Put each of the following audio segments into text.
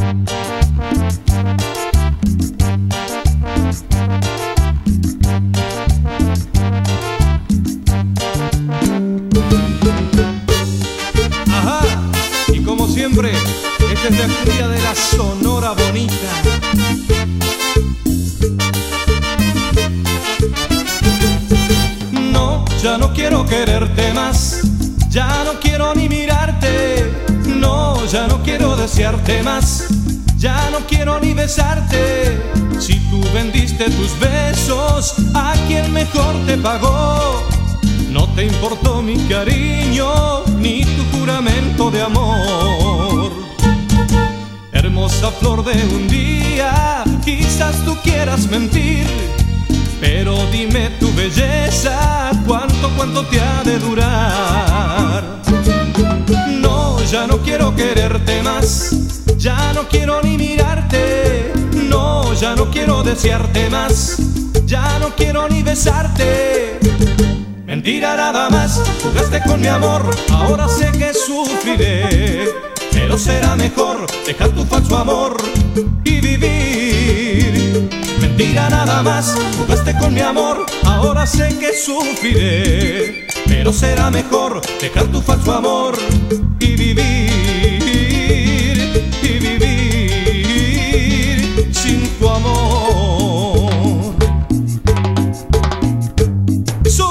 Ajá, y como siempre, esta es la cría de la Sonora Bonita. No, ya no quiero quererte más, ya no quiero ni mirarte. No, ya no quiero desearte más, ya no quiero ni besarte. Si tú vendiste tus besos a quien mejor te pagó, no te importó mi cariño ni tu juramento de amor. Hermosa flor de un día, quizás tú quieras mentir, pero dime tu belleza, cuánto te ha de durar. No, ya no quiero quererte más, ya no quiero ni mirarte. No, ya no quiero desearte más, ya no quiero ni besarte. Mentira nada más, jugaste con mi amor, ahora sé que sufriré. Pero será mejor dejar tu falso amor y vivir. Mentira nada más, jugaste con mi amor, ahora sé que sufriré. Pero será mejor dejar tu falso amor y vivir sin tu amor. ¡Eso!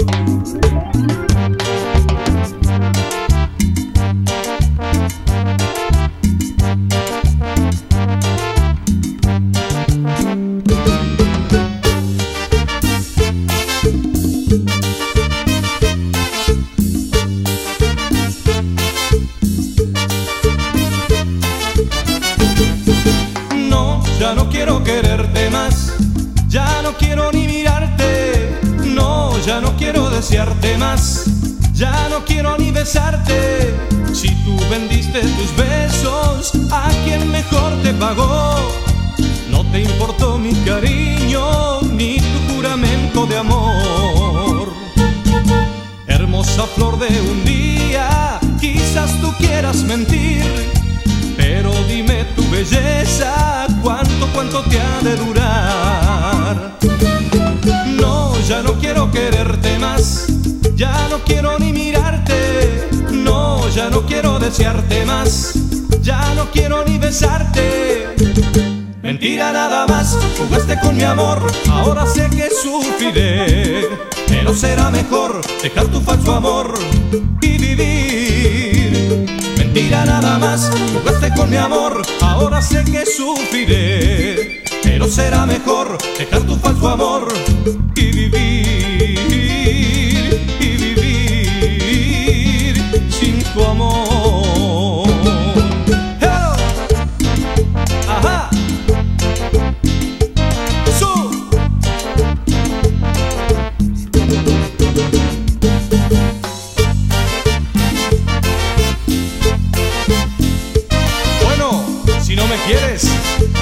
Ya no quiero quererte más, ya no quiero ni mirarte. No, ya no quiero desearte más, ya no quiero ni besarte. Si tú vendiste tus besos a quien mejor te pagó, no te importó mi cariño ni tu juramento de amor. Hermosa flor de un día, quizás tú quieras mentir, pero dime tu belleza, cuánto te ha de durar. No, ya no quiero quererte más, ya no quiero ni mirarte. No, ya no quiero desearte más, ya no quiero ni besarte. Mentira nada más, jugaste con mi amor, ahora sé que sufriré. Pero será mejor dejar tu falso amor y vivir. Mentira nada más, jugaste con mi amor, ahora sé que sufriré. Pero será mejor dejar tu falso amor y vivir sin tu amor. ¡Hello! ¡Ajá! ¡Eso! Si no me quieres,